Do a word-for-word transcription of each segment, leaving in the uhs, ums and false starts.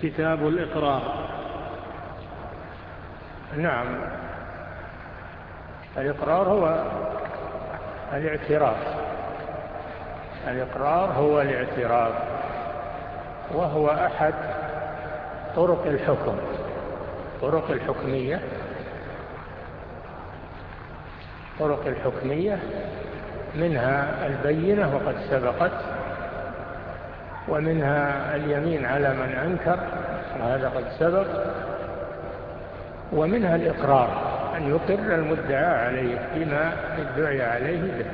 كتاب الإقرار. نعم، الإقرار هو الاعتراف. الإقرار هو الاعتراف، وهو أحد طرق الحكم، طرق الحكمية طرق الحكمية منها البينة وقد سبقت، ومنها اليمين على من أنكر وهذا قد سبق، ومنها الإقرار أن يقر المدعى عليه بما ادعي عليه به.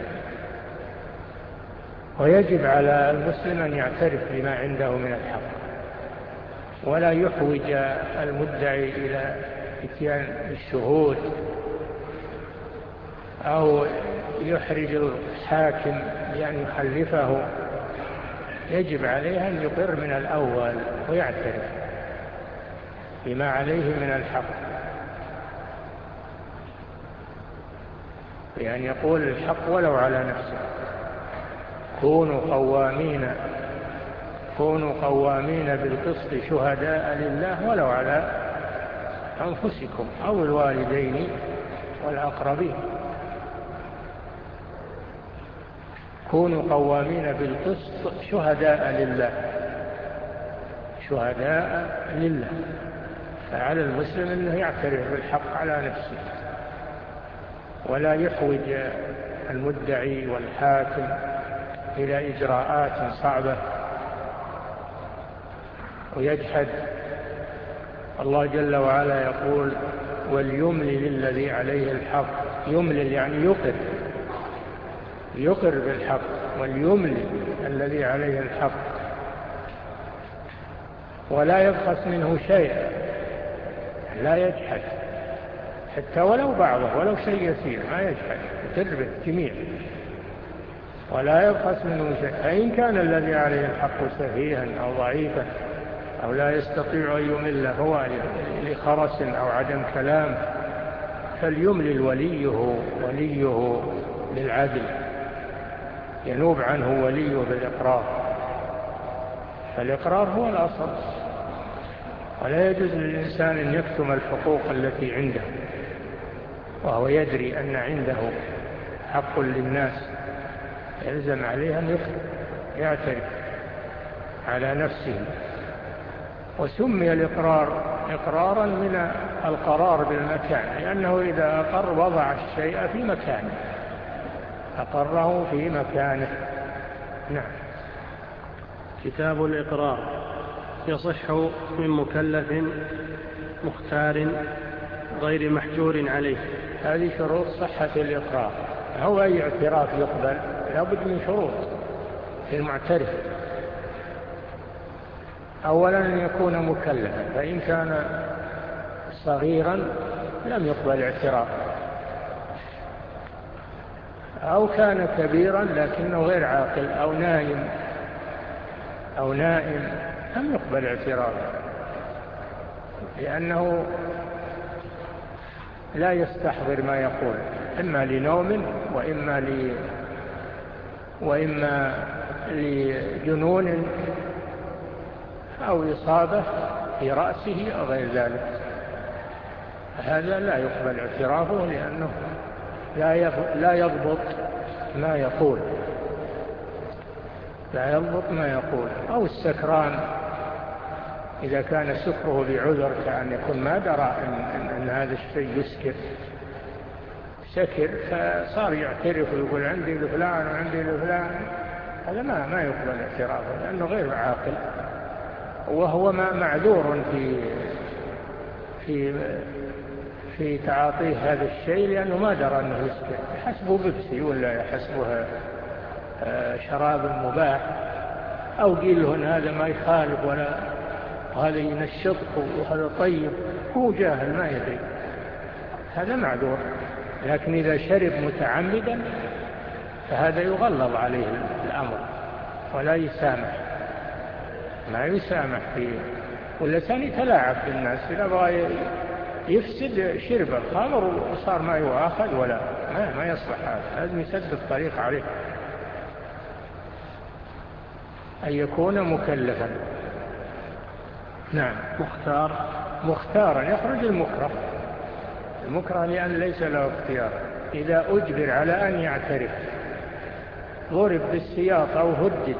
ويجب على المسلم أن يعترف بما عنده من الحق، ولا يحوج المدعي إلى اتيان الشهود أو يحرج الحاكم بأن يحلفه. يجب عليه أن يقر من الأول ويعترف بما عليه من الحق، بأن يقول الحق ولو على نفسه. كونوا قوامين كونوا قوامين بالقسط شهداء لله ولو على أنفسكم أو الوالدين والأقربين. كونوا قوامين بالقسط شهداء لله، شهداء لله. فعلى المسلم أنه يعترف بالحق على نفسه، ولا يحوج المدعي والحاكم إلى إجراءات صعبة ويجحد. الله جل وعلا يقول: وليملل الذي عليه الحق. يملل يعني يقر يقر بالحق. وليملل الذي عليه الحق ولا يبخس منه شيئا، لا يجحد حتى ولو بعضه، ولو شيء يسير ما يجحد، يقر بالجميع ولا يبخس منه شيء. فإن كان الذي عليه الحق سفيها أو ضعيفا أو لا يستطيع أن يمل هو لخرس أو عدم كلام، فليملل وليه وليه بالعدل، ينوب عنه وليه بالإقرار. فالإقرار هو الأصل، ولا يجوز للإنسان أن يكتم الحقوق التي عنده وهو يدري أن عنده حق للناس. يلزم عليه أن يعترف على نفسه. وسمي الإقرار إقرارا من القرار بالمكان، لأنه إذا أقر وضع الشيء في مكانه، أقره في مكانه. نعم. كتاب الإقرار. يصح من مكلف مختار غير محجور عليه. هذه شروط صحة الإقرار. هو أي اعتراف يقبل لابد من شروط في المعترف. أولا أن يكون مكلفا، فإن كان صغيرا لم يقبل اعترافه، أو كان كبيرا لكنه غير عاقل أو نائم أو نائم لم يقبل اعترافه، لأنه لا يستحضر ما يقول، إما لنوم وإما ل... وإما لجنون أو إصابة في رأسه أو غير ذلك. هذا لا يقبل اعترافه، لأنه لا يضبط ما يقول لا يضبط ما يقول. أو السكران إذا كان سكره بعذر، كأن يكون ما درى إن, إن, إن هذا الشيء يسكر، سكر فصار يعترف ويقول عندي لفلان وعندي لفلان، هذا ما ما يقبل اعترافه، لأنه غير عاقل، وهو ما معذور في في في تعاطيه هذا الشيء، لأنه ما درى أنه يسكر، يحسبه بيبسي ولا يحسبه شراب مباح، أو قيل له هذا ما يخالف ولا وهذا ينشطه وهذا طيب، هو جاهل ما يدري، هذا معذور. لكن إذا شرب متعمدا فهذا يغلظ عليه الأمر ولا يسامح، ما يسامح فيه. واللسان يتلاعب بالناس، إذا بغى يفسد شرب الخمر وصار ما يؤاخذ ولا ما, ما يصلح هذا، لازم يسد الطريق عليه. أن يكون مكلفا. نعم. مختار مختارا يخرج المكره، المكره لأن ليس له اختيار. إذا أجبر على أن يعترف، ضرب بالسياط أو هدد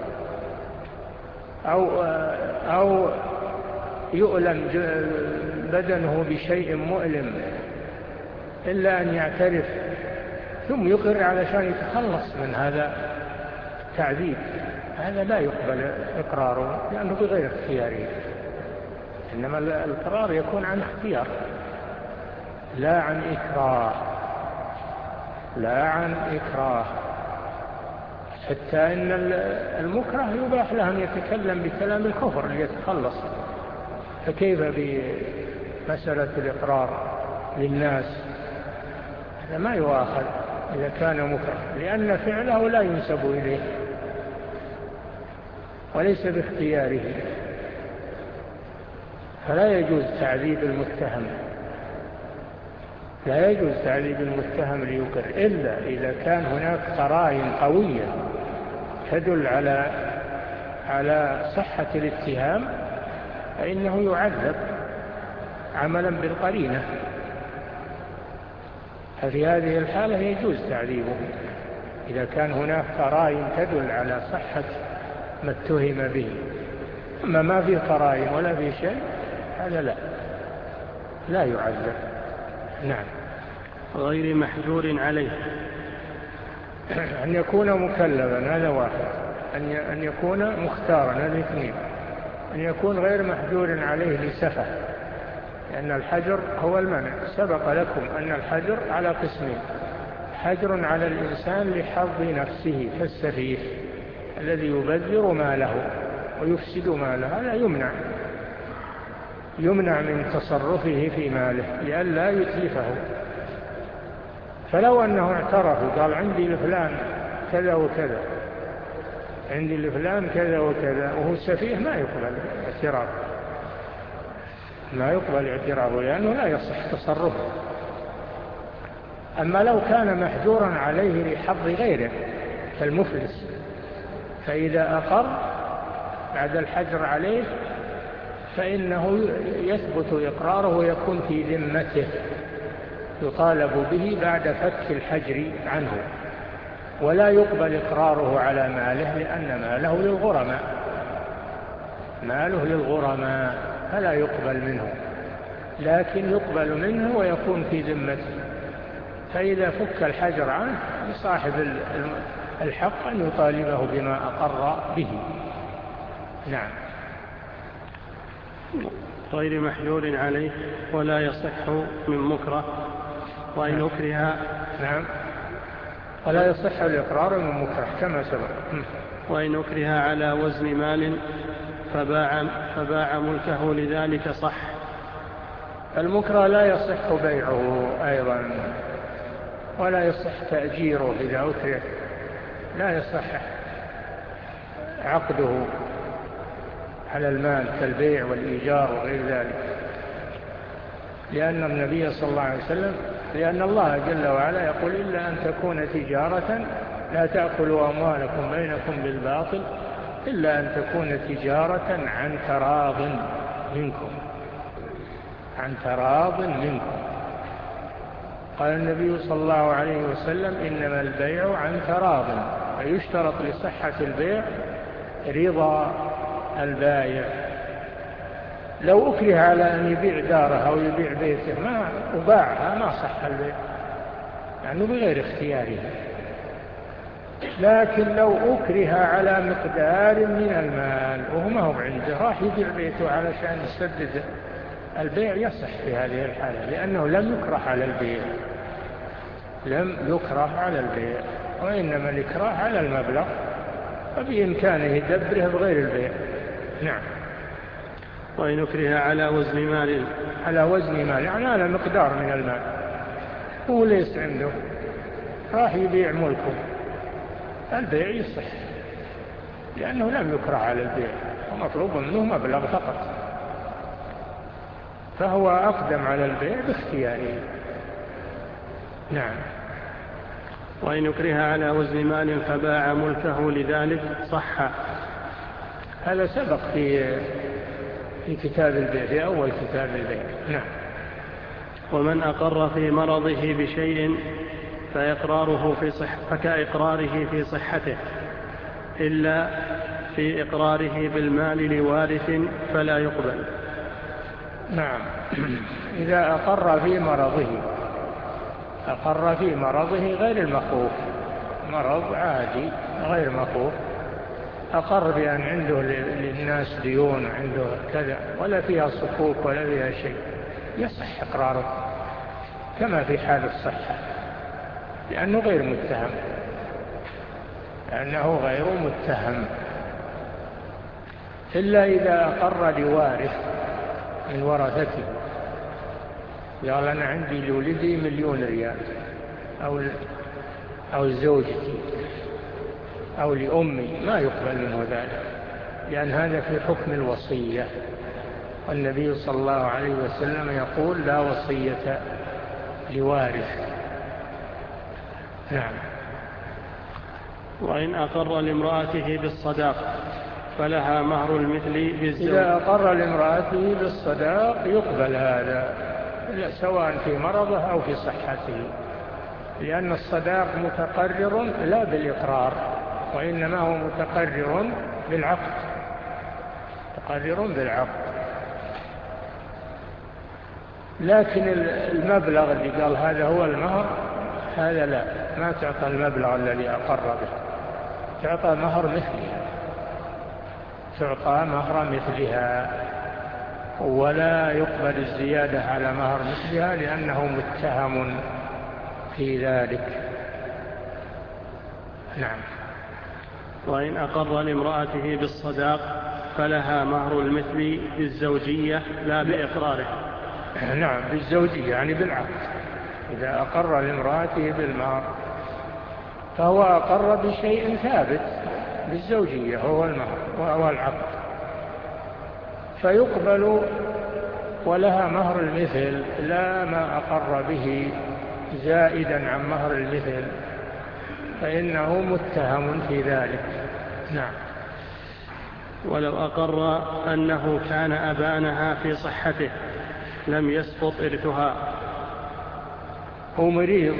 أو, أو يؤلم بدنه بشيء مؤلم إلا أن يعترف ثم يقر علشان يتخلص من هذا التعذيب، هذا لا يقبل إقراره لأنه بغير اختياره. إنما الإقرار يكون عن اختيار لا عن إكراه، لا عن إكراه. حتى إن المكره يباح له أن يتكلم بكلام الكفر ليتخلص، فكيف بمسألة الإقرار للناس؟ هذا ما يؤاخذ إذا كان مكره، لأن فعله لا ينسب إليه وليس باختياره، فلا يجوز تعذيب المتهم، لا يجوز تعذيب المتهم ليقر إلا إذا كان هناك قرائن قوية تدل على على صحة الاتهام، فإنه يعذب عملا بالقرينة، ففي هذه الحالة يجوز تعذيبه إذا كان هناك قرائن تدل على صحة ما اتهم به. أما ما في قرائن ولا في شيء هذا لا لا يعذب. نعم. غير محجور عليه أن يكون مكلفا هذا واحد، أن يكون مختارا هذا اثنين، أن يكون غير محجور عليه لسفه، لأن الحجر هو المنع. سبق لكم أن الحجر على قسمين: حجر على الإنسان لحظ نفسه كالسفيه الذي يبذر ماله ويفسد ماله، هذا يمنع يمنع من تصرفه في ماله لئلا يتلفه. فلو أنه اعترف وقال عندي لفلان كذا وكذا، عندي لفلان كذا وكذا، وهو سفيه، ما يقبل اعتراف ما يقبل اعترافه لأنه لا يصح تصرفه. أما لو كان محجورا عليه لحظ غيره كالمفلس، فإذا أقر بعد الحجر عليه فإنه يثبت إقراره ويكون في ذمته، يطالب به بعد فك الحجر عنه، ولا يقبل إقراره على ماله لأن ماله للغرماء ماله للغرماء فلا يقبل منه، لكن يقبل منه ويكون في ذمته. فإذا فك الحجر عنه لصاحب الحق أن يطالبه بما أقر به. نعم. غير محجور عليه ولا يصح من مكره وإن نعم. أكره. نعم. ولا يصح الإقرار من مكره كما سبق. وإن أكره على وزن مال فباع, فباع ملكه لذلك صح. المكره لا يصح بيعه أيضا، ولا يصح تأجيره إذا أكره، لا يصح عقده على المال كالبيع والإيجار وغير ذلك، لأن النبي صلى الله عليه وسلم لأن الله جل وعلا يقول: إلا أن تكون تجارة لا تأكلوا أموالكم بينكم بالباطل إلا أن تكون تجارة عن تراض منكم عن تراض منكم. قال النبي صلى الله عليه وسلم: إنما البيع عن تراض، فيشترط لصحة البيع رضا البائع. لو أكره على أن يبيع داره أو يبيع بيته ما وباعها ما صح البيع لأنه بغير اختياره. لكن لو أكره على مقدار من المال وهو ما هو عنده، راح يبيع بيته علشان يسدد البيع، يصح في هذه الحالة لأنه لم يكره على البيع لم يكره على البيع وإنما الإكراه على المبلغ، فبإمكانه يدبره بغير البيع. نعم. وإن أكره على وزن مال على وزن مال يعني على مقدار من المال، هو ليس عنده، راح يبيع ملكه، البيع يصح لأنه لم يكره على البيع ومطلوب منه مبلغ فقط، فهو أقدم على البيع باختياره. نعم. وإن أكره على وزن مال فباع ملكه لذلك صح. هذا سبق في في كتاب البيع، في أول كتاب البيع. نعم. ومن أقر في مرضه بشيء فإقراره في صح فكإقراره في صحته، إلا في إقراره بالمال لوارث فلا يقبل. نعم. إذا أقر في مرضه، أقر في مرضه غير المخوف، مرض عادي غير مخوف، أقر بأن عنده للناس ديون وعنده كذا ولا فيها صكوك ولا فيها شيء، يصح إقراره كما في حال الصحة، لأنه غير متهم، لأنه غير متهم. إلا إذا أقر لوارث من ورثته، قال أنا عندي لولدي مليون ريال، أو أو زوجتي أو لأمي، ما يقبل منه ذلك، لأن هذا في حكم الوصية، والنبي صلى الله عليه وسلم يقول لا وصية لوارث. نعم. وإن أقر لامرأته بالصداق فلها مهر المثل بالزوج. إذا أقر لامرأته بالصداق يقبل هذا سواء في مرضه أو في صحته، لأن الصداق متقرر لا بالإقرار، وإنما هو متقرر بالعقد، متقرر بالعقد. لكن المبلغ اللي قال هذا هو المهر، هذا لا، ما تعطى المبلغ الذي أقر به، تعطى مهر مثلها، تعطى مهر مثلها، ولا يقبل الزيادة على مهر مثلها لأنه متهم في ذلك. نعم. وإن أقر لامرأته بالصداق فلها مهر المثل بالزوجية لا بإقراره. نعم، بالزوجية يعني بالعقد. إذا أقر لامرأته بالمهر فهو أقر بشيء ثابت بالزوجية، هو المهر وهو العقد، فيقبل ولها مهر المثل لا ما أقر به زائدا عن مهر المثل، فإنه متهم في ذلك. نعم. ولو أقر أنه كان أبانها في صحته لم يسقط إرثها. هو مريض،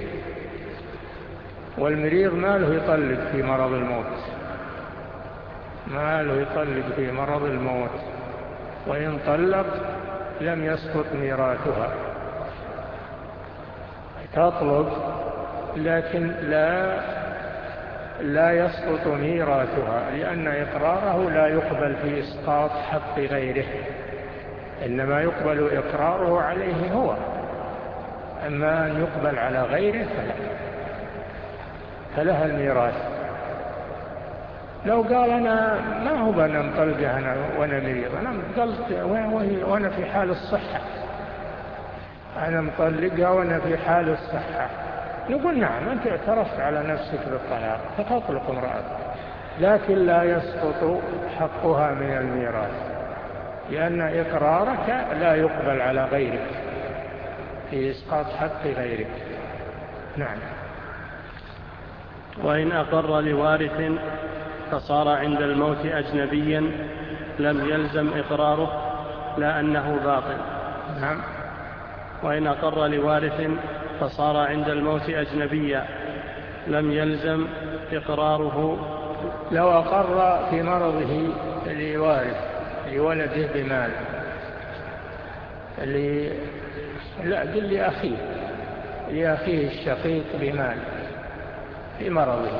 والمريض ما له يطلق في مرض الموت، ما له يطلق في مرض الموت، وإن طلق لم يسقط ميراثها، تطلق لكن لا لا يسقط ميراثها، لأن إقراره لا يقبل في إسقاط حق غيره، إنما يقبل إقراره عليه هو، أما أن يقبل على غيره فلا، فلها الميراث. لو قال أنا ما هو بنا مطلقها أنا وأنا مريض، أنا قلت وأنا في حال الصحة، أنا مطلقها وأنا في حال الصحة، نقول نعم أنت اعترفت على نفسك بالطلاق فتطلق امرأتك، لكن لا يسقط حقها من الميراث، لأن إقرارك لا يقبل على غيرك في إسقاط حق غيرك. نعم. وإن أقر لوارث فصار عند الموت أجنبيا لم يلزم إقراره لا أنه باطل. نعم. وإن أقر لوارث فصار عند الموت أجنبيا لم يلزم إقراره. لو أقر في مرضه لوارث لولده بمال، اللي لا قل لأخيه لأخيه الشقيق بمال في مرضه،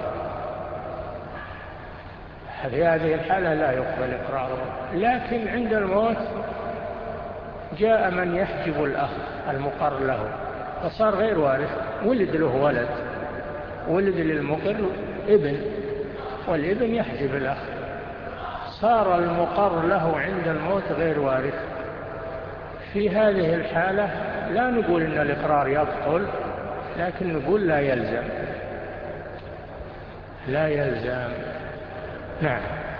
في هذه الحالة لا يقبل إقراره، لكن عند الموت جاء من يحجب الأخ المقر له فصار غير وارث، ولد له ولد، ولد للمقر ابن، والابن يحجب الأخ، صار المقر له عند الموت غير وارث. في هذه الحالة لا نقول إن الإقرار يبطل، لكن نقول لا يلزم، لا يلزم. نعم.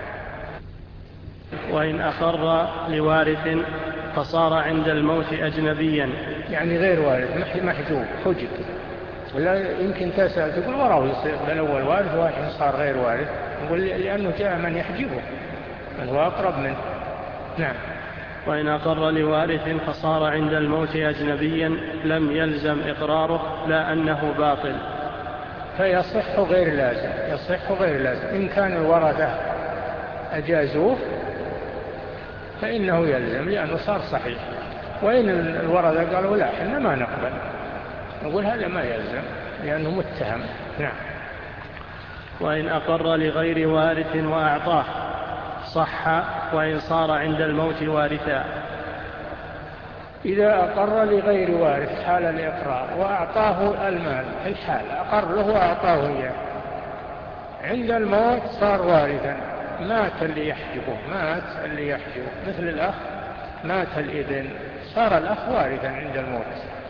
وإن أقر لوارث فصار عند الموت أجنبيا يعني غير وارث محجوب حجب، ولا يمكن تسأل تقول وراه يصير بالأول وارث والحين صار غير وارث، نقول لأنه جاء من يحجبه من هو أقرب منه. نعم. وإن أقر لوارث فصار عند الموت أجنبيا لم يلزم إقراره لا أنه باطل. فيصح غير لازم، يصح غير لازم. إن كان الورثة أجازوه فإنه يلزم لأنه صار صحيح. وإن الورثة قالوا لا إحنا ما نقبل، نقول هذا ما يلزم لأنه متهم. نعم. وإن أقر لغير وارث وأعطاه صح وإن صار عند الموت وارثا. إذا أقر لغير وارث حال الإقرار وأعطاه المال في الحال، أقر له وأعطاه إياه، عند الموت صار وارثا، مات اللي يحجبه، مات اللي يحجبه مثل الأخ، مات الابن، صار الأخ وارثا عند الموت،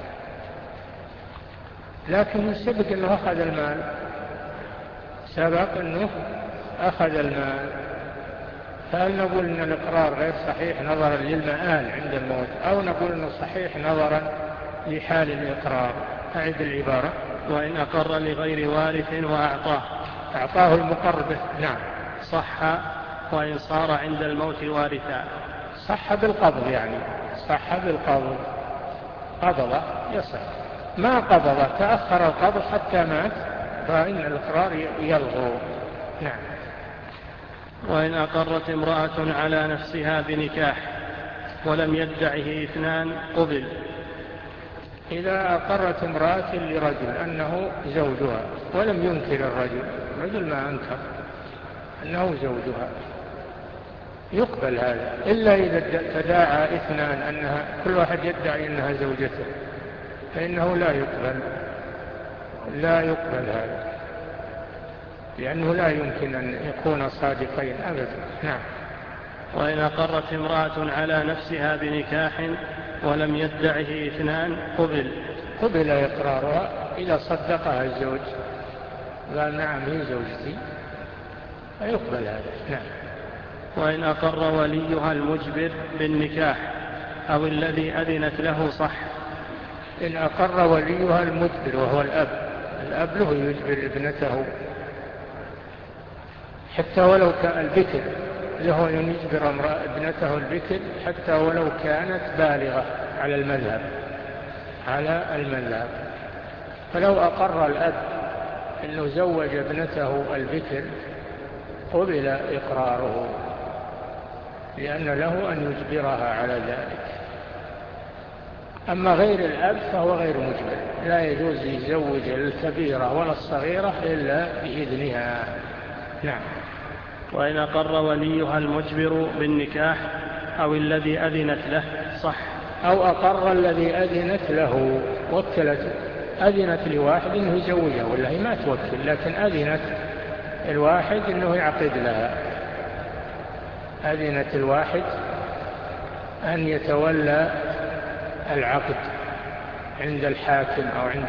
لكن سبق أنه أخذ المال، سبق أنه أخذ المال، فهل نقول أن الإقرار غير صحيح نظرا للمآل عند الموت، أو نقول أنه صحيح نظرا لحال الإقرار؟ أعد العبارة. وإن أقر لغير وارث وأعطاه، أعطاه المقر به، نعم، صح وإن صار عند الموت وارثا. صح بالقبض، يعني صح بالقبض، قبض يصح. ما قبض تأخر القبض حتى مات فإن الإقرار يلغو. نعم. وإن أقرت امرأة على نفسها بنكاح ولم يدعه اثنان قبل. إذا أقرت امرأة لرجل أنه زوجها ولم ينكر الرجل، الرجل ما أنكر أنه زوجها، يقبل هذا، إلا إذا تداعى اثنان أنها كل واحد يدعي أنها زوجته فإنه لا يقبل، لا يقبل هذا، لأنه لا يمكن أن يكون صادقين أبدا. نعم. وإن أقرت امرأة على نفسها بنكاح ولم يدعه اثنان قبل. قبل إقرارها إذا صدقها الزوج قال نعم هي زوجتي فيقبل هذا. نعم. وإن أقر وليها المجبر بالنكاح أو الذي أذنت له صح. إن أقر وليها المجبر وهو الأب، الأب له يجبر ابنته حتى ولو كان البكر، له أن يجبر ابنته البكر حتى ولو كانت بالغة على المذهب، على المذهب. فلو أقر الأب أنه زوج ابنته البكر قبل إقراره، لأن له أن يجبرها على ذلك. أما غير الأب فهو غير مجبر، لا يجوز يزوج الكبيرة ولا الصغيرة إلا بإذنها. نعم. وإن أقر وليها المجبر بالنكاح أو الذي أذنت له صح. أو أقر الذي أذنت له، وكلت، أذنت لواحد أنه يزوجها، ولا هي ما توكل، لكن أذنت الواحد أنه يعقد لها، أذنت الواحد أن يتولى العقد عند الحاكم أو عند،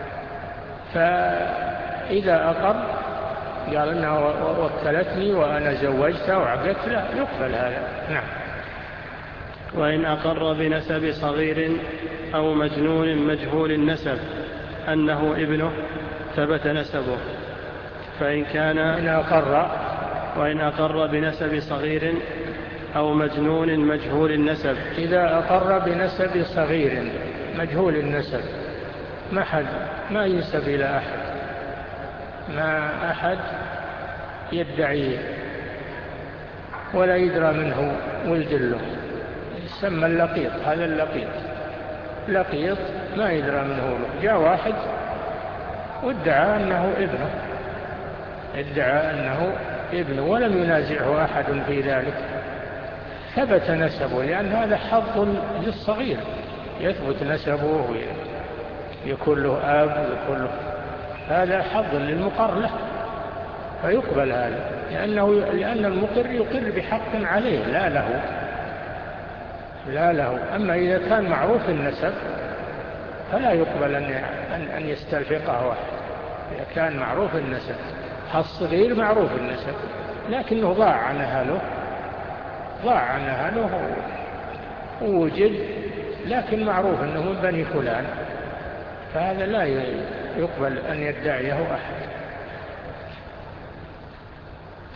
فإذا أقر قال أنها وكلتني وأنا زوجتها وعقدت له يقبل هذا. نعم. وإن أقر بنسب صغير أو مجنون مجهول النسب أنه ابنه ثبت نسبه، فإن كان إن أقر وإن أقر بنسب صغير أو مجنون مجهول النسب. إذا أقر بنسب صغير مجهول النسب، ما حد ما ينسب إلى أحد، ما أحد يدعيه ولا يدرى منه ولد له، يسمى اللقيط، هذا اللقيط، لقيط ما يدرى منه له. جاء واحد وادعى أنه ابنه، ادعى أنه ابنه ولم ينازعه أحد في ذلك، ثبت نسبه، لأن هذا حظ للصغير، يثبت نسبه ويكون له أب ويكون له، هذا حظ للمقر له فيقبل هذا، لأنه لأن المقر يقر بحق عليه لا له، لا له. أما إذا كان معروف النسب فلا يقبل أن أن يستلحقه واحد، إذا كان معروف النسب. الصغير معروف النسب لكنه ضاع عن أهله، ضاع عن أهله ووجد لكن معروف أنه من بني فلان، فهذا لا يقبل أن يدعيه أحد.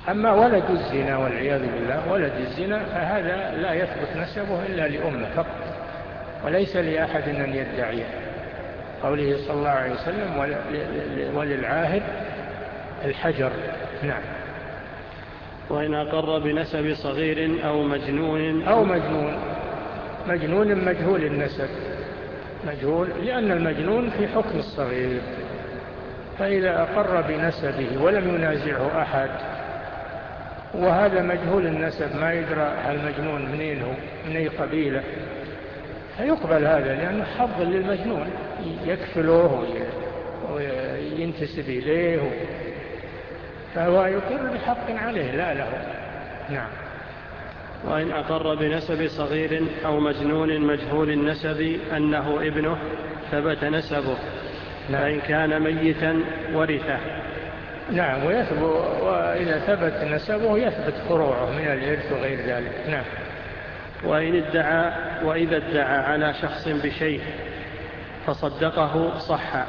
أما ولد الزنا والعياذ بالله، ولد الزنا فهذا لا يثبت نسبه إلا لأمه فقط، وليس لأحد أن يدعيه. قوله صلى الله عليه وسلم وللعاهد الحجر. نعم. وإن أقر بنسب صغير أو مجنون أو مجنون مجنون مجهول النسب، مجهول لأن المجنون في حكم الصغير، فإذا أقر بنسبه ولم ينازعه أحد وهذا مجهول النسب ما يدرى المجنون منين هو من أي قبيلة، فيقبل هذا لأنه حظ للمجنون يكفله وينتسب إليه، فهو يقر بحق عليه لا له. نعم. وإن أقر بنسب صغير أو مجنون مجهول النسب أنه ابنه ثبت نسبه. نعم. فإن كان ميتا ورثه. نعم. ويثبت، وإذا ثبت نسبه يثبت فروعه من الإرث وغير ذلك. نعم. وإن ادعى وإذا ادعى على شخص بشيء فصدقه صح.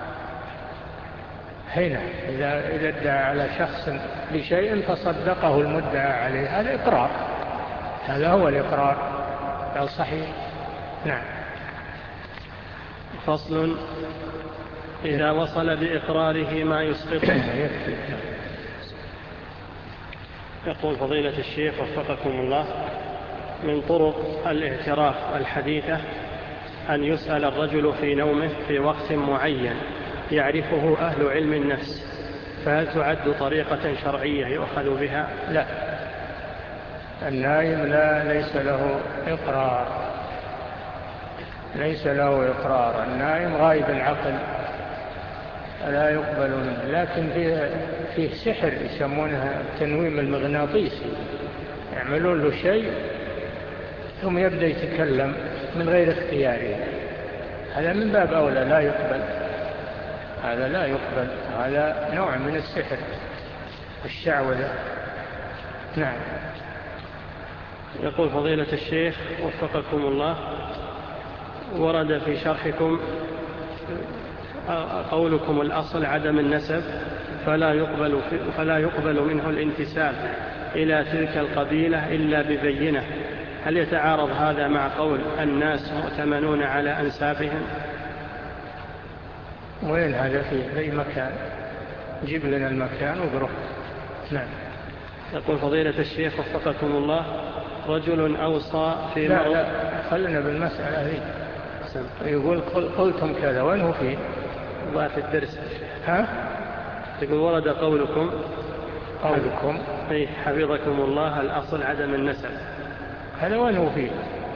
هنا إذا, إذا ادعى على شخص بشيء فصدقه المدعى عليه هذا إقرار، هذا هو الإقرار، قال صحيح. نعم. فصل. إذا وصل بإقراره ما يسقطه. يقول فضيلة الشيخ وفقكم الله: من طرق الاعتراف الحديثة أن يسأل الرجل في نومه في وقت معين يعرفه أهل علم النفس، فهل تعد طريقة شرعية يؤخذ بها؟ لا، النائم لا ليس له إقرار، ليس له إقرار، النائم غائب العقل لا يقبل منه، لكن فيه, فيه سحر يسمونها التنويم المغناطيسي، يعملون له شيء ثم يبدأ يتكلم من غير اختياره، هذا من باب أولى لا يقبل، هذا لا يقبل، هذا نوع من السحر الشعوذة. نعم. يقول فضيلة الشيخ وفقكم الله: ورد في شرحكم قولكم الأصل عدم النسب فلا يقبل, فلا يقبل منه الانتساب إلى تلك القبيلة إلا ببينة، هل يتعارض هذا مع قول الناس مؤتمنون على أنسابهم؟ وين هذا في أي مكان؟ جيب لنا المكان وقرأ. نعم. يقول فضيلة الشيخ وفقكم الله: رجل أوصى في لا لا خلنا بالمسألة هذه. يقول قلتم كذا، وين هو فيه؟ الله في الدرس. ها؟ يقول ورد قولكم قولكم أي حفظكم الله الأصل عدم النسب، هذا وين هو فيه؟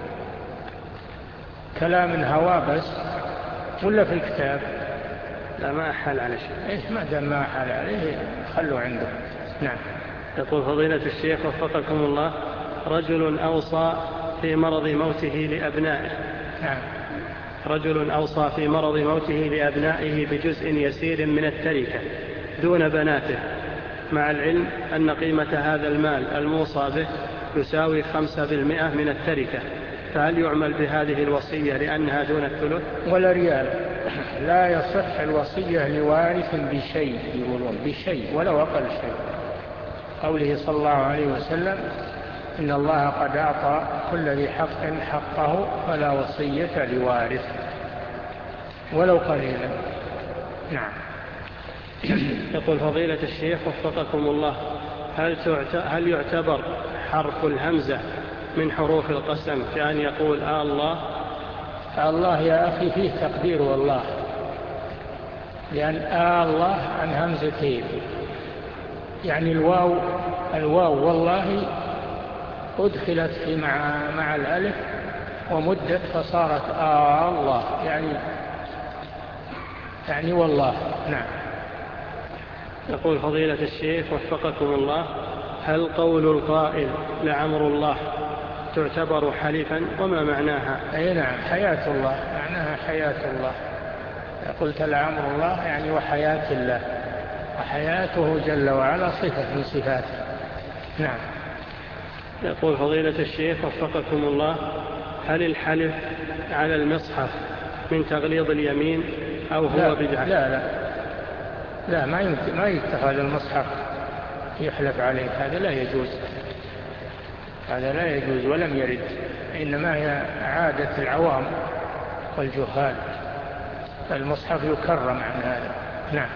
كلام هوا بس ولا في الكتاب؟ لا ما أحل على شيء. إيه ما دام ما أحل عليه خلوا عنده. نعم. يقول فضيلة الشيخ وفقكم الله: رجل أوصى في مرض موته لأبنائه. نعم. رجل أوصى في مرض موته لأبنائه بجزء يسير من التركة دون بناته، مع العلم أن قيمة هذا المال الموصى به يساوي خمسة بالمئة من التركة، فهل يعمل بهذه الوصية لأنها دون الثلث؟ ولا ريال، لا يصح الوصية لوارث بشيء، يقولون بشيء ولو أقل شيء، قوله صلى الله عليه وسلم: إن الله قد أعطى كل ذي حق حقه فلا وصية لوارث ولو قليلا. نعم. يقول فضيلة الشيخ وفقكم الله: هل, هل يعتبر حرف الهمزة من حروف القسم كأن يقول آه الله؟ آه الله يا أخي فيه تقدير والله، لأن آه الله عن همزتين، يعني الواو الواو والله أدخلت في مع, مع الألف ومدت فصارت آه الله، يعني يعني والله. نعم. يقول فضيلة الشيخ وفقكم الله: هل قول القائل لعمر الله تعتبر حلفا وما معناها؟ أي نعم، حياة الله، معناها حياة الله، قلت لعمر الله يعني وحياة الله، وحياته جل وعلا صفة من صفاته. نعم. يقول فضيلة الشيخ وفقكم الله: هل الحلف على المصحف من تغليظ اليمين أو هو بدعة؟ لا لا لا ما ما يتخذ المصحف يحلف عليه، هذا لا يجوز، هذا لا يجوز ولم يرد، إنما هي عادة العوام والجهال، المصحف يكرم عن هذا. نعم.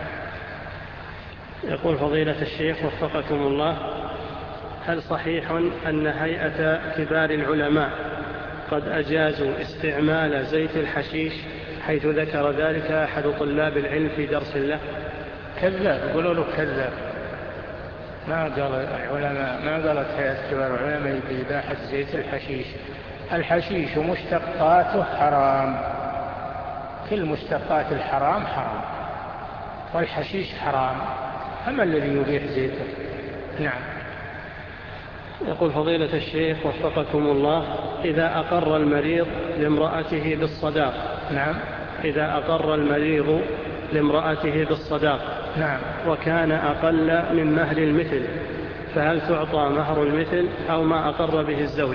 يقول فضيلة الشيخ وفقكم الله: هل صحيح أن هيئة كبار العلماء قد أجازوا استعمال زيت الحشيش حيث ذكر ذلك أحد طلاب العلم في درس له؟ كذاب، يقولوا له كذاب، ما قال العلماء، ما قالت هيئة كبار العلماء بإباحة زيت الحشيش. الحشيش ومشتقاته حرام، كل مشتقات الحرام حرام، والحشيش حرام، أما الذي يبيح زيته. نعم. يقول فضيلة الشيخ وفقكم الله: إذا أقر المريض لامرأته بالصداق. نعم. إذا أقر المريض لامرأته بالصداق. نعم. وكان أقل من مهر المثل، فهل تعطى مهر المثل أو ما أقر به الزوج؟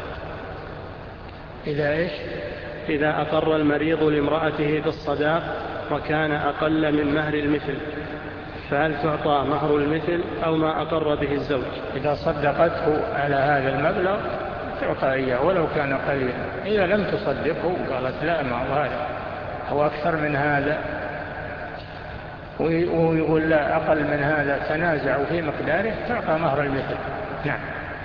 إذا إيش؟ إذا أقر المريض لامرأته بالصداق وكان أقل من مهر المثل، فهل تعطى مهر المثل أو ما أقر به الزوج؟ إذا صدقته على هذا المبلغ تعطى إياه ولو كان قليلا. إذا لم تصدقه قالت لا، ما هو هذا، هو أكثر من هذا، ويقول لا أقل من هذا، تنازعوا في مقداره، تعطى مهر المثل. نعم.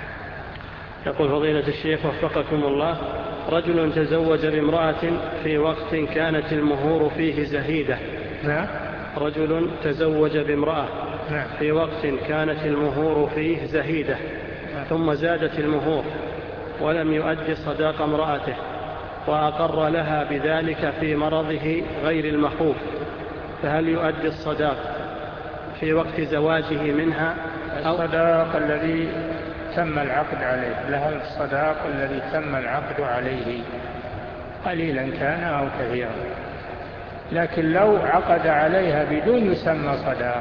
يقول فضيلة الشيخ وفقكم الله: رجل تزوج بامرأة في وقت كانت المهور فيه زهيدة. نعم. رجل تزوج بامرأة نعم. في وقت كانت المهور فيه زهيدة، نعم. ثم زادت المهور ولم يؤدي صداق امرأته، وأقر لها بذلك في مرضه غير المخوف، فهل يؤدي الصداق في وقت زواجه منها؟ الصداق الذي تم العقد عليه، لها الصداق الذي تم العقد عليه، قليلا كان أو كثيرا. لكن لو عقد عليها بدون يسمى صداق،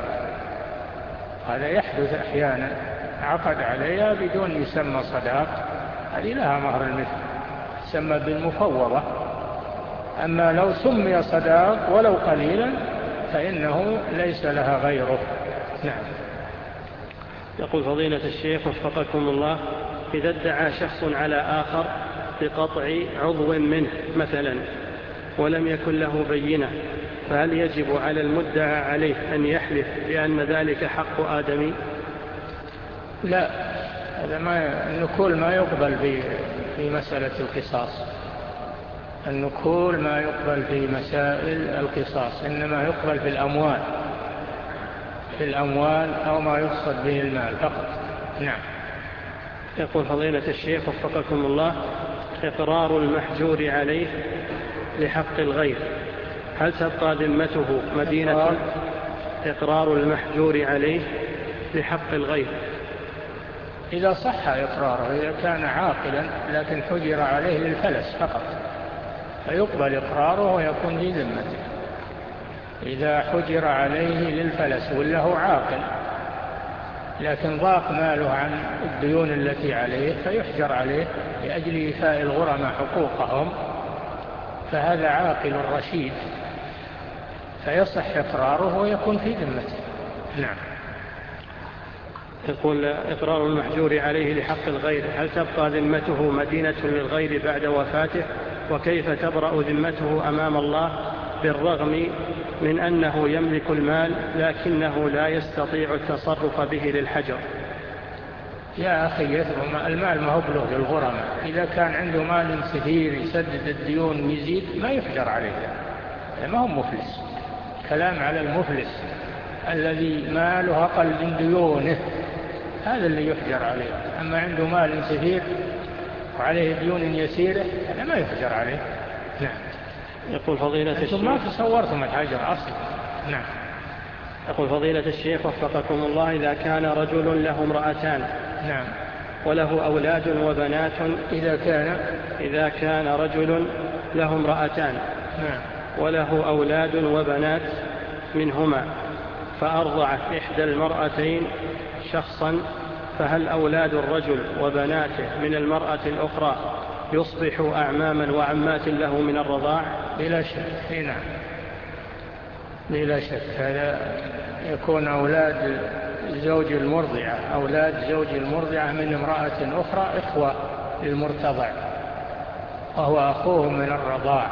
هذا يحدث أحيانا، عقد عليها بدون يسمى صداق، هذه لها مهر المثل، تسمى بالمفوضة. أما لو سمي صداق ولو قليلا فإنه ليس لها غيره. نعم. يقول فضيلة الشيخ وفقكم الله: إذا ادعى شخص على آخر بقطع عضو منه مثلا ولم يكن له بينة، فهل يجب على المدعى عليه أن يحلف بأن ذلك حق آدمي؟ لا، هذا ما النكول ما يقبل في في مسألة القصاص. النكول ما يقبل في مسائل القصاص، إنما يقبل في الأموال، في الأموال أو ما يقصد به المال فقط. نعم. يقول فضيلة الشيخ وفقكم الله: إقرار المحجور عليه لحق الغير، هل تبقى ذمته مدينة؟ إقرار المحجور عليه لحق الغير، إذا صح إقراره، إذا كان عاقلا لكن حجر عليه للفلس فقط، فيقبل إقراره ويكون في ذمته. إذا حجر عليه للفلس وله عاقل لكن ضاق ماله عن الديون التي عليه، فيحجر عليه لأجل إيفاء الغرماء حقوقهم، فهذا عاقل رشيد، فيصح إقراره ويكون في ذمته. نعم. يقول: إقرار المحجور عليه لحق الغير، هل تبقى ذمته مدينة للغير بعد وفاته؟ وكيف تبرأ ذمته أمام الله بالرغم من أنه يملك المال لكنه لا يستطيع التصرف به للحجر؟ يا أخي، يثرم المال ما هو بله للغرماء، إذا كان عنده مال كثير يسدد الديون ويزيد ما يحجر عليه، ما هو مفلس. كلام على المفلس الذي ماله أقل من ديونه، هذا اللي يحجر عليه. أما عنده مال كثير وعليه ديون يسيرة هذا ما يحجر عليه. نعم. يقول فضيلة الشيخ: ما تصورتم الحجر أصلا. نعم. يقول فضيلة الشيخ وفقكم الله: إذا كان رجل له امرأتان نعم وله أولاد وبنات، إذا كان إذا كان رجل له امرأتان نعم وله أولاد وبنات منهما، فأرضعت إحدى المرأتين شخصا، فهل أولاد الرجل وبناته من المرأة الأخرى يصبحوا أعماما وعمات له من الرضاع؟ بلا شك. نعم بلا شك، هذا يكون أولاد زوج المرضعة، أولاد زوج المرضعة من امرأة أخرى إخوة للمرتضع وهو أخوهم من الرضاع.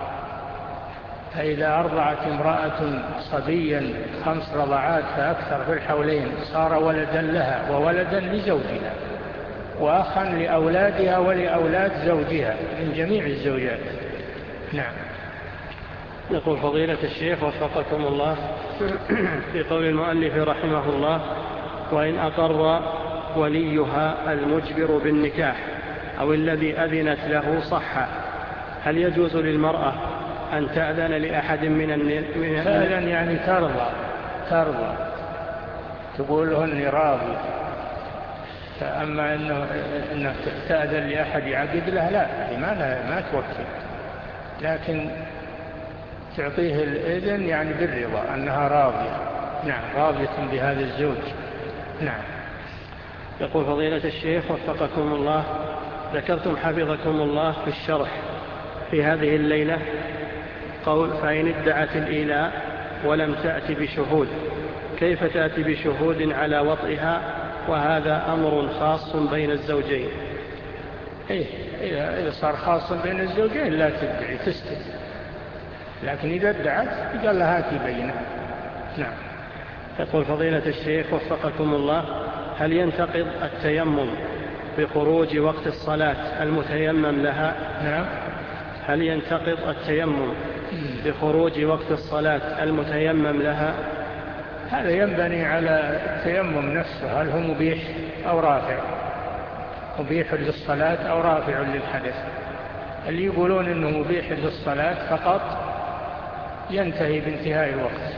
فإذا أرضعت امرأة صبيا خمس رضعات فأكثر في الحولين صار ولدا لها وولدا لزوجها وأخا لأولادها ولأولاد زوجها من جميع الزوجات. نعم. يقول فضيلة الشيخ وفقكم الله في قول المؤلف رحمه الله: وإن أقر وليها المجبر بالنكاح أو الذي أذنت له صح، هل يجوز للمرأة أن تأذن لأحد من الناس؟ تأذن يعني ترضى ترضى تقول هني راضي. فأما أنه, إنه تأذن لأحد يعقد له لا، ما, ما توكل، لكن تعطيه الإذن يعني بالرضا أنها راضية. نعم، راضية بهذا الزوج. نعم. يقول فضيلة الشيخ وفقكم الله: ذكرتم حفظكم الله في الشرح في هذه الليلة قول فإن ادعت الإيلاء ولم تأتي بشهود، كيف تأتي بشهود على وطئها وهذا أمر خاص بين الزوجين؟ إيه إذا صار خاص بين الزوجين لا تدعي، تسكت، لكن إذا ادعت قال لها هاتي بينة. نعم. يقول فضيلة الشيخ وفقكم الله: هل ينتقض التيمم بخروج وقت الصلاة المتيمم لها؟ نعم. هل ينتقض التيمم بخروج وقت الصلاة المتيمم لها؟ هذا ينبني على التيمم نفسه، هل هو مبيح أو رافع، مبيح للصلاة أو رافع للحدث. اللي يقولون أنه مبيح للصلاة فقط ينتهي بانتهاء الوقت،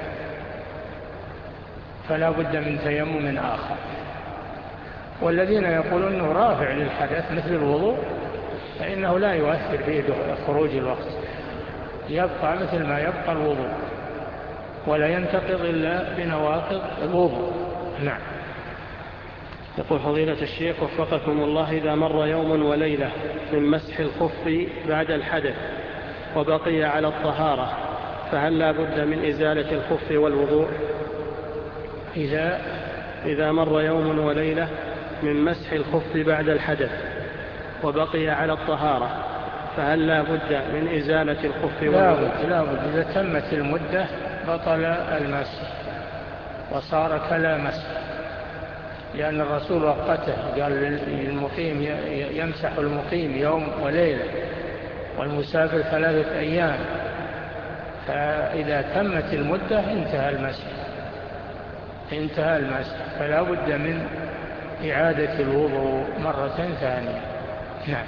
فلا بد من تيمم آخر. والذين يقولون أنه رافع للحدث مثل الوضوء فإنه لا يؤثر فيه خروج الوقت، يبقى مثل ما يبقى الوضوء ولا ينتقض إلا بنواقض الوضوء. نعم. يقول فضيلة الشيخ وفقكم الله: إذا مر يوم وليلة من مسح الخف بعد الحدث وبقي على الطهارة فهل لا بد من إزالة الخف والوضوء؟ إذا إذا مر يوم وليلة من مسح الخف بعد الحدث وبقي على الطهارة فهل لا بد من إزالة الخف والوضوء؟ لا بد لا بد إذا تمت المدة بطل المسح وصار كلا مسح، لأن الرسول وقته قال للمقيم يمسح المقيم يوم وليلة والمسافر ثلاثة أيام، فإذا تمت المدة انتهى المسح انتهى المسح فلا بد من إعادة الوضوء مرة ثانية. نعم.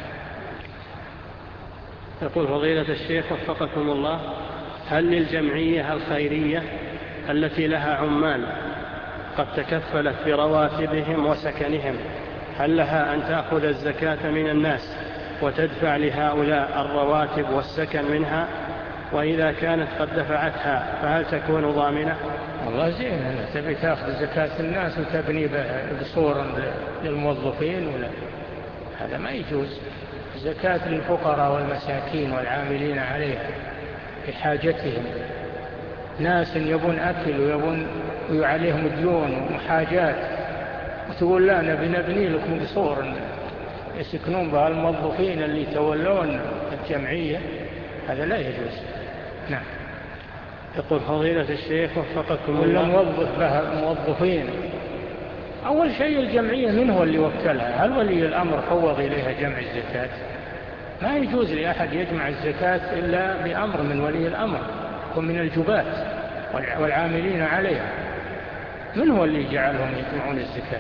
يقول فضيلة الشيخ وفقكم الله: هل للجمعية الخيرية التي لها عمال قد تكفلت برواتبهم وسكنهم هل لها أن تأخذ الزكاة من الناس وتدفع لهؤلاء الرواتب والسكن منها؟ وإذا كانت قد دفعتها فهل تكون ضامنة؟ والله زين، تبي تأخذ زكاة الناس وتبني بصور للموظفين ولا هذا ما يجوز. زكاة للفقراء والمساكين والعاملين عليها بحاجتهم، ناس يبون أكل ويبون وعليهم ديون وحاجات وتقول لا نبي نبني لكم قصور يسكنون بها الموظفين اللي يتولون الجمعية، هذا لا يجوز. نعم. يقول فضيلة الشيخ وفقكم ولا الله: موظف بها موظفين، أول شيء الجمعية من هو اللي وكلها؟ هل ولي الأمر فوض إليها جمع الزكاة؟ ما يجوز لأحد يجمع الزكاة إلا بأمر من ولي الأمر ومن الجبات والعاملين عليها، من هو اللي جعلهم يجمعون الزكاة؟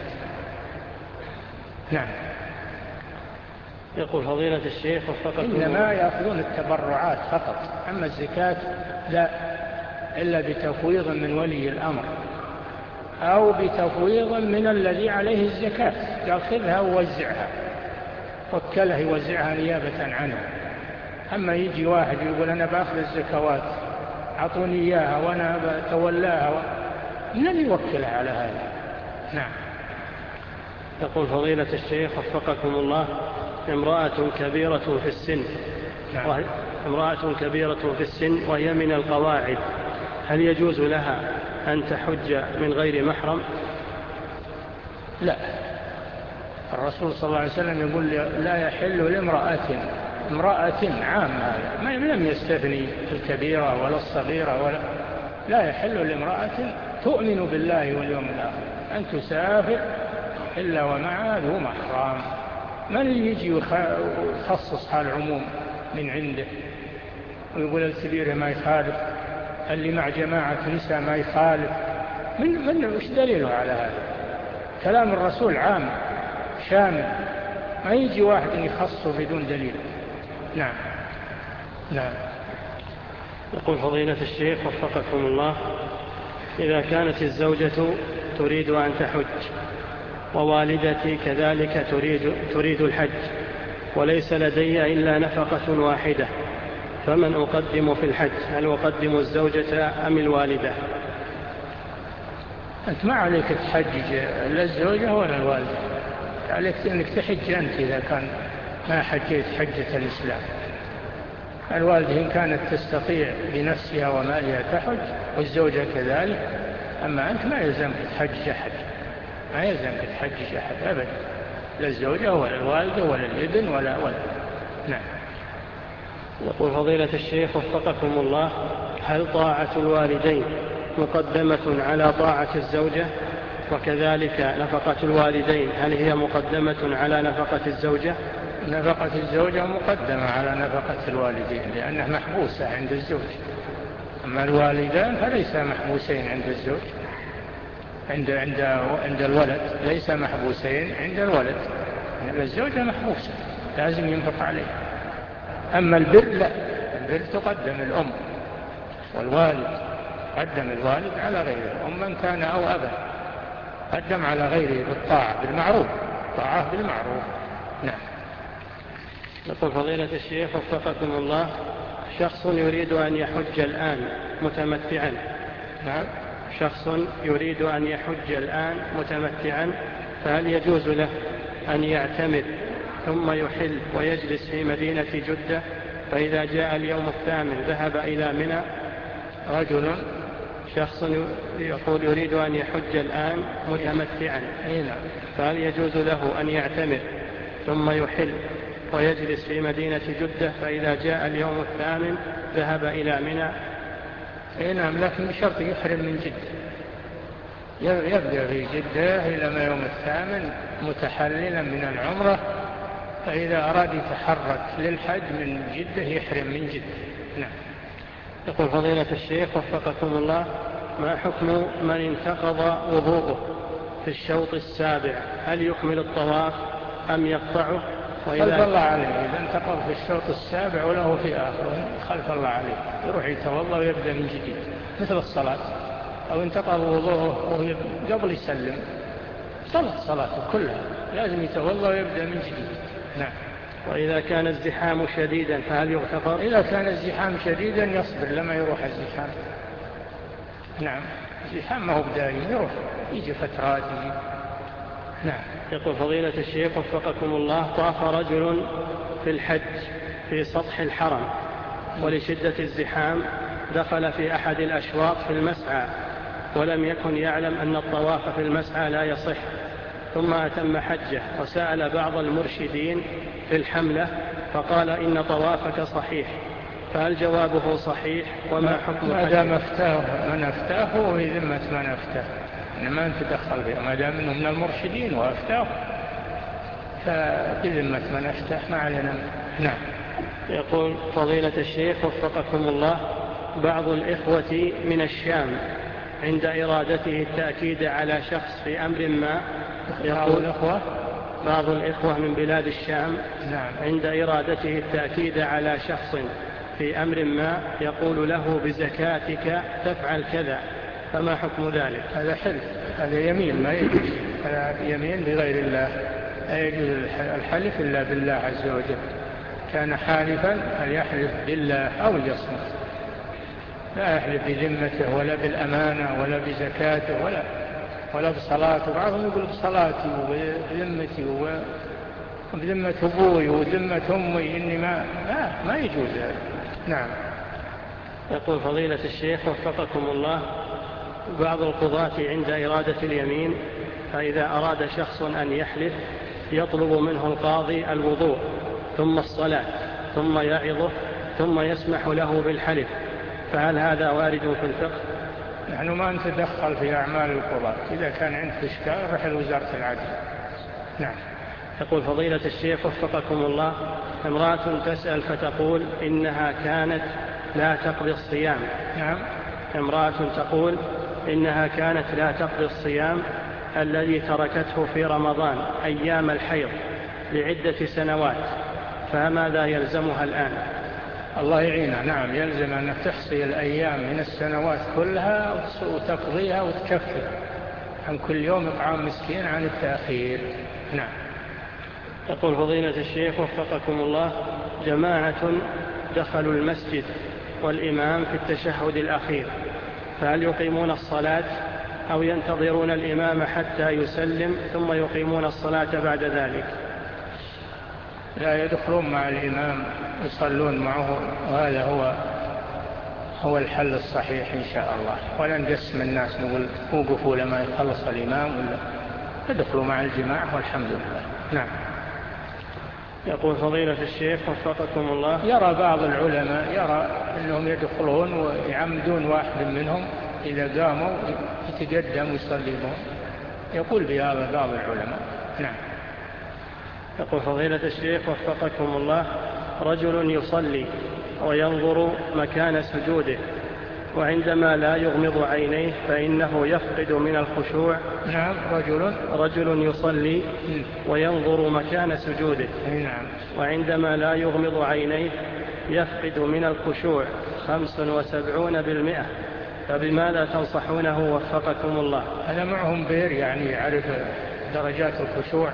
نعم. يقول فضيلة الشيخ وفقكم الله: إنما يأخذون التبرعات فقط، أما الزكاة لا إلا بتفويض من ولي الأمر أو بتفويض من الذي عليه الزكاة، يأخذها ووزعها، وكله يوزعها نيابة عنه. أما يجي واحد يقول أنا بأخذ الزكوات أعطوني إياها وأنا بتولاها، من اللي يوكلها على هذا؟ نعم. يقول فضيلة الشيخ وفقكم الله: امرأة كبيرة في السن نعم. وهي امرأة كبيرة في السن وهي من القواعد، هل يجوز لها أن تحج من غير محرم؟ لا، الرسول صلى الله عليه وسلم يقول لا يحل لامرأة، امرأة عام، هذا ما لم يستثني الكبيرة ولا الصغيرة ولا، لا يحل لامرأة تؤمن بالله واليوم الآخر أن تسافر إلا ومعها ذو محرم. من اللي يجي ويخصص هالعموم من عنده ويقول الكبير ما يخالف، اللي مع جماعة نساء ما يخالف؟ من من وش دليله على هذا؟ كلام الرسول عام شامل، ما يجي واحد يخصه بدون دليل. نعم نعم. يقول فضيلة الشيخ وفقكم الله: إذا كانت الزوجة تريد أن تحج ووالدتي كذلك تريد, تريد الحج وليس لدي إلا نفقة واحدة، فمن أقدم في الحج؟ هل أقدم الزوجة أم الوالدة؟ أنت ما عليك تحجج لا الزوجة ولا الوالدة، عليك أنك تحج أنت إذا كان ما حجيت حجة الإسلام. الوالدة إن كانت تستطيع بنفسها ومالها تحج والزوجة كذلك، أما أنت ما يلزمك تحجج أحد، ما يلزمك تحجج أحد أبدا، لا الزوجة ولا الوالدة ولا الابن ولا ولا. نعم. يقول فضيلة الشيخ وفقكم الله: هل طاعة الوالدين مقدمة على طاعة الزوجة؟ وكذلك نفقة الوالدين هل هي مقدمة على نفقة الزوجة؟ نفقة الزوجة مقدمة على نفقة الوالدين لأنها محبوسة عند الزوج، أما الوالدان فليس محبوسين عند الزوج، عند, عند, عند الولد ليس محبوسين عند الولد، الزوجة محبوسة لازم ينفق عليه. أما البر لا، البر تقدم الأم والوالد، قدم الوالد على غيره، الأم من كان أو أبا قدم على غيره بالطاعة بالمعروف، طاعة بالمعروف. نعم. يقول فضيلة الشيخ وفقكم الله: شخص يريد أن يحج الآن متمتعا. نعم. شخص يريد أن يحج الآن متمتعا، فهل يجوز له أن يعتمر ثم يحل ويجلس في مدينة جدة، فإذا جاء اليوم الثامن ذهب إلى منى؟ رجل شخص يقول يريد أن يحج الآن متمتعا، نعم، فهل يجوز له أن يعتمر ثم يحل ويجلس في مدينة جدة، فإذا جاء اليوم الثامن ذهب إلى منى؟ نعم، لكن بشرط يحرم من جدة، يبدأ في جدة إلى ما يوم الثامن متحللا من العمرة، فإذا أراد يتحرك للحج من جدة يحرم من جدة. نعم. يقول فضيلة الشيخ وفقكم الله: ما حكم من انتقض وضوءه في الشوط السابع؟ هل يكمل الطواف أم يقطعه؟ خلف الله عليه، إذا انتقض في الشوط السابع وله في آخره خلف الله عليه، يروح يتوضأ ويبدأ من جديد مثل الصلاة، أو انتقض وضوءه وهو قبل يسلم صلت صلاته كلها، لازم يتوضأ ويبدأ من جديد. نعم. وإذا كان الزحام شديدا فهل يغتفر؟ إذا كان الزحام شديدا يصبر لما يروح الزحام. نعم، الزحام ما هو بدائم، يروح يجي فترات يجي. نعم. يقول فضيلة الشيخ وفقكم الله: طاف رجل في الحج في سطح الحرم، ولشدة الزحام دخل في أحد الأشواط في المسعى، ولم يكن يعلم أن الطواف في المسعى لا يصح، ثم أتم حجه وسأل بعض المرشدين في الحملة فقال إن طوافك صحيح، فهل جوابه صحيح؟ وما حكم ما دام افتاه من افتاه وفي ذمة من افتاه، ما انت تدخل به، ما دام انه من المرشدين وافتاه ففي ذمة من افتاه ما علينا. نعم. يقول فضيلة الشيخ وفقكم الله: بعض الإخوة من الشام عند إرادته التأكيد على شخص في أمر ما، يقول الأخوة بعض الإخوة من بلاد الشام نعم. عند إرادته التأكيد على شخص في أمر ما يقول له بزكاتك تفعل كذا، فما حكم ذلك؟ هذا حلف، هذا يمين ما يجوز، هذا يمين بغير الله، لا يجوز الحلف إلا بالله عز وجل، كان حالفا فليحلف بالله أو ليصمت، لا يحلف بذمته ولا بالأمانة ولا بزكاته ولا ولا بصلاته. بعضهم يقول بصلاتي وبذمتي وبذمة أبوي وذمة أمي إني ما ما, ما يجوز هذا. نعم. يقول فضيلة الشيخ وفقكم الله: بعض القضاة عند إرادة اليمين فإذا أراد شخص أن يحلف يطلب منه القاضي الوضوء ثم الصلاة ثم يعظه ثم يسمح له بالحلف، فهل هذا وارد في الفقه؟ نحن ما نتدخل في أعمال القضاة، إذا كان عندك إشكال رح لوزارة العدل. نعم. يقول فضيلة الشيخ وفقكم الله، امرأة تسأل فتقول إنها كانت لا تقضي الصيام. نعم. امرأة تقول إنها كانت لا تقضي الصيام الذي تركته في رمضان أيام الحيض لعدة سنوات، فماذا يلزمها الآن؟ الله يعينها. نعم، يلزم أن تحصي الأيام من السنوات كلها وتقضيها وتكفر عن كل يوم إطعام مسكين عن التأخير. نعم. يقول فضيلة الشيخ وفقكم الله، جماعة دخلوا المسجد والإمام في التشهد الأخير، فهل يقيمون الصلاة أو ينتظرون الإمام حتى يسلم ثم يقيمون الصلاة بعد ذلك؟ لا، يدخلون مع الإمام يصلون معه، وهذا هو هو الحل الصحيح إن شاء الله. ولا نقسم الناس نقول وقفوا لما يخلص الإمام، ولا يدخلوا مع الجماعة والحمد لله. نعم. يقول فضيلة الشيخ وفقكم الله، يرى بعض العلماء يرى أنهم يدخلون ويعمدون واحد منهم إذا قاموا يتقدم ويصليهم، يقول بهذا بعض العلماء. نعم. يقول فضيلة الشيخ وفقكم الله، رجل يصلي وينظر مكان سجوده، وعندما لا يغمض عينيه فإنه يفقد من الخشوع. نعم. رجل رجل يصلي وينظر مكان سجوده. نعم. وعندما لا يغمض عينيه يفقد من الخشوع خمس وسبعون بالمئة، فبماذا تنصحونه وفقكم الله؟ أنا معهم بير يعني يعرف درجات الخشوع.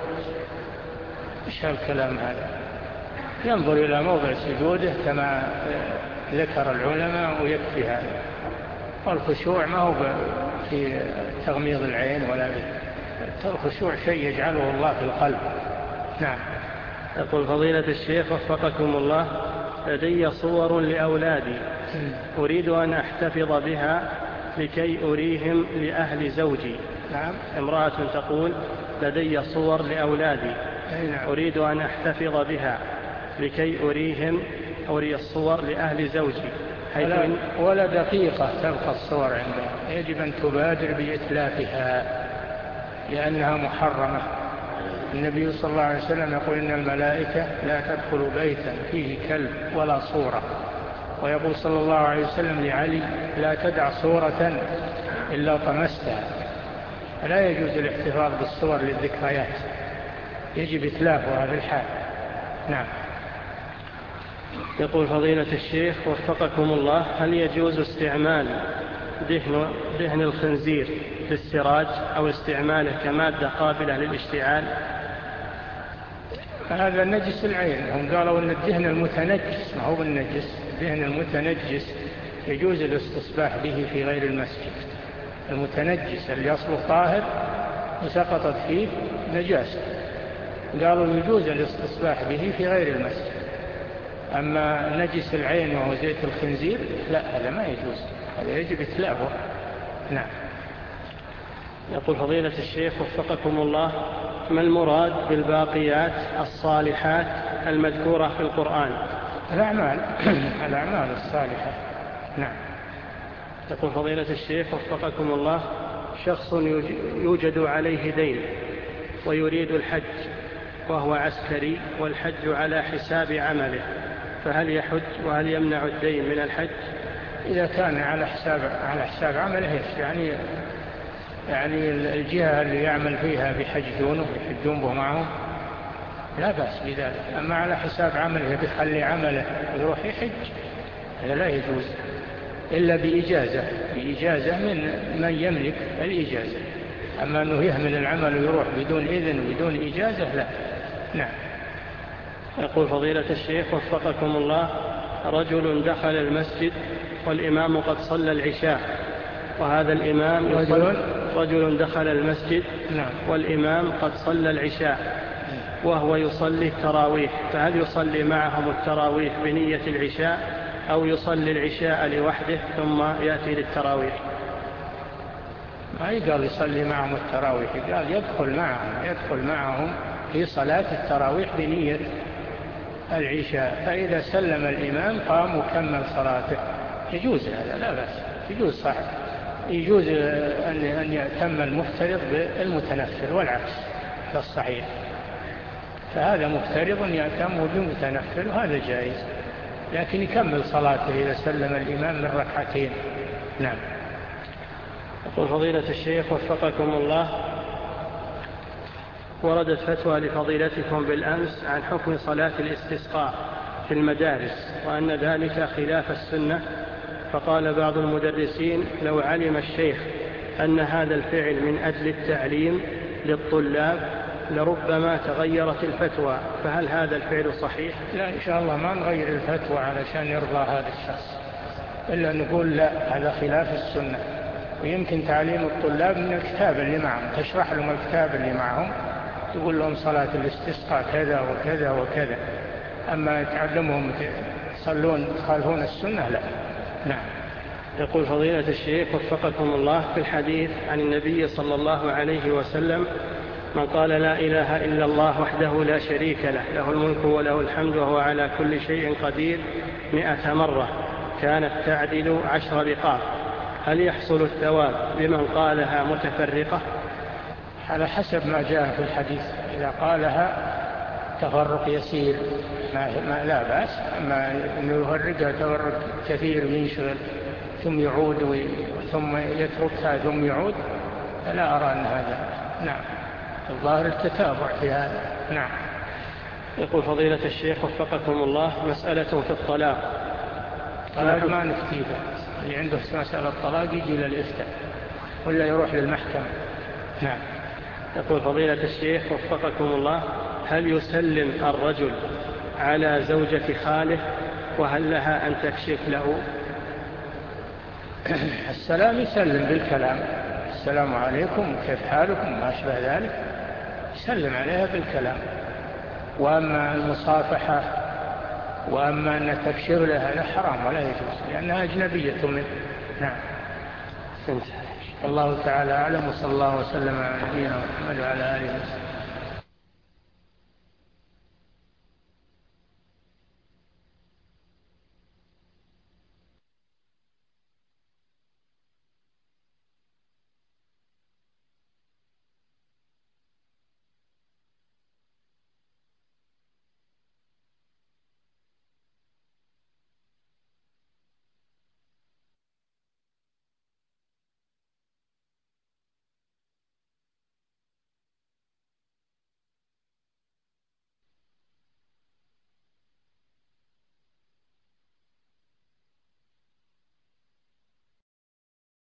إيش هالكلام هذا؟ ينظر إلى موضع سجوده كما ذكر العلماء ويكفي هذا. والخشوع ما هو في تغميض العين، ولا الخشوع شيء يجعله الله في القلب. نعم. يقول فضيلة الشيخ وفقكم الله، لدي صور لأولادي أريد أن أحتفظ بها لكي أريهم لأهل زوجي. نعم. امرأة تقول لدي صور لأولادي نعم. أريد أن أحتفظ بها لكي أريهم أري الصور لأهل زوجي، حيث ولا, ولا دقيقة تبقى الصور عندها، يجب أن تبادر بإتلافها لأنها محرمة. النبي صلى الله عليه وسلم يقول إن الملائكة لا تدخل بيتا فيه كلب ولا صورة، ويقول صلى الله عليه وسلم لعلي لا تدع صورة إلا طمستها. لا يجوز الاحتفاظ بالصور للذكريات، يجب إتلافها في الحال. نعم. يقول فضيلة الشيخ وفقكم الله، هل يجوز استعمال دهن, دهن الخنزير للسراج أو استعماله كمادة قابلة للاشتعال؟ هذا نجس العين. هم قالوا أن الدهن المتنجس ما هو بالنجس، الدهن المتنجس يجوز الاستصباح به في غير المسجد. المتنجس اللي أصله طاهر وسقطت فيه نجاسة، قالوا يجوز الاستصباح به في غير المسجد. أما نجس العين وهو زيت الخنزير لا، هذا ما يجوز، هذا يجب إتلافه. نعم. يقول فضيلة الشيخ وفقكم الله، ما المراد بالباقيات الصالحات المذكورة في القرآن؟ الأعمال الأعمال الصالحة. نعم. يقول فضيلة الشيخ وفقكم الله، شخص يوجد عليه دين ويريد الحج وهو عسكري والحج على حساب عمله، فهل يحج وهل يمنع الدين من الحج؟ إذا كان على حساب على حساب عمله يعني يعني الجهة اللي يعمل فيها بيحجونه يحجون به معهم لا بأس بذلك. أما على حساب عمله بيخلي عمله ويروح يحج هذا لا يجوز إلا بإجازة بإجازة من من يملك الإجازة. أما أنه يهمل العمل ويروح بدون إذن وبدون إجازة لا. نعم. يقول فضيلة الشيخ وفقكم الله، رجل دخل المسجد والإمام قد صلى العشاء، وهذا الإمام رجل, رجل دخل المسجد نعم. والإمام قد صلى العشاء وهو يصلي التراويح، فهل يصلي معهم التراويح بنية العشاء أو يصلي العشاء لوحده ثم يأتي للتراويح؟ ما يقال يصلي معهم التراويح، قال يدخل معهم يدخل معهم في صلاة التراويح بنية العشاء، فإذا سلم الإمام قام وكمل صلاته. يجوز هذا لا بأس، يجوز صح، يجوز أن يأتم المفترض بالمتنفل والعكس للصحيح، فهذا مفترض يأتم بالمتنفل وهذا جائز، لكن يكمل صلاته إذا سلم الإمام من ركعتين. نعم. يقول فضيلة الشيخ وفقكم الله، وردت فتوى لفضيلتكم بالأمس عن حكم صلاة الاستسقاء في المدارس وأن ذلك خلاف السنة، فقال بعض المدرسين لو علم الشيخ أن هذا الفعل من أجل التعليم للطلاب لربما تغيرت الفتوى، فهل هذا الفعل صحيح؟ لا إن شاء الله ما نغير الفتوى علشان يرضى هذا الشخص، إلا نقول لا، هذا خلاف السنة، ويمكن تعليم الطلاب من الكتاب اللي معهم، تشرح لهم الكتاب اللي معهم، تقول لهم صلاة الاستسقاء كذا وكذا وكذا، أما تعلمهم يصلون يخالفون السنة لا. نعم. يقول فضيلة الشيخ وفقكم الله، في الحديث عن النبي صلى الله عليه وسلم من قال لا إله إلا الله وحده لا شريك له له الملك وله الحمد وهو على كل شيء قدير مئة مرة كانت تعدل عشر رقاب، هل يحصل الثواب لمن قالها متفرقة؟ على حسب ما جاء في الحديث، إذا قالها تفرق يسير ما لا بأس، أما أنه يفرقها تفرق كثير وينشغل ثم يعود ثم يتركها ثم يعود، فلا أرى أن هذا. نعم. الظاهر التتابع في هذا. نعم. يقول فضيلة الشيخ وفقكم الله، مسألة في الطلاق. طلاق ما نفتيها، اللي عنده مسألة طلاق يجي للإفتاء ولا يروح للمحكمة. نعم. يقول فضيلة الشيخ وفقكم الله، هل يسلم الرجل على زوجة خاله وهل لها أن تكشف له؟ السلام يسلم بالكلام، السلام عليكم كيف حالكم ما أشبه ذلك، يسلم عليها بالكلام، وأما المصافحة وأما أن تكشف لها هذا حرام ولا يجوز لأنها أجنبية منه. نعم. الله تعالى أعلم، وصلى الله وسلم على نبينا محمد وعلى آله وسلم.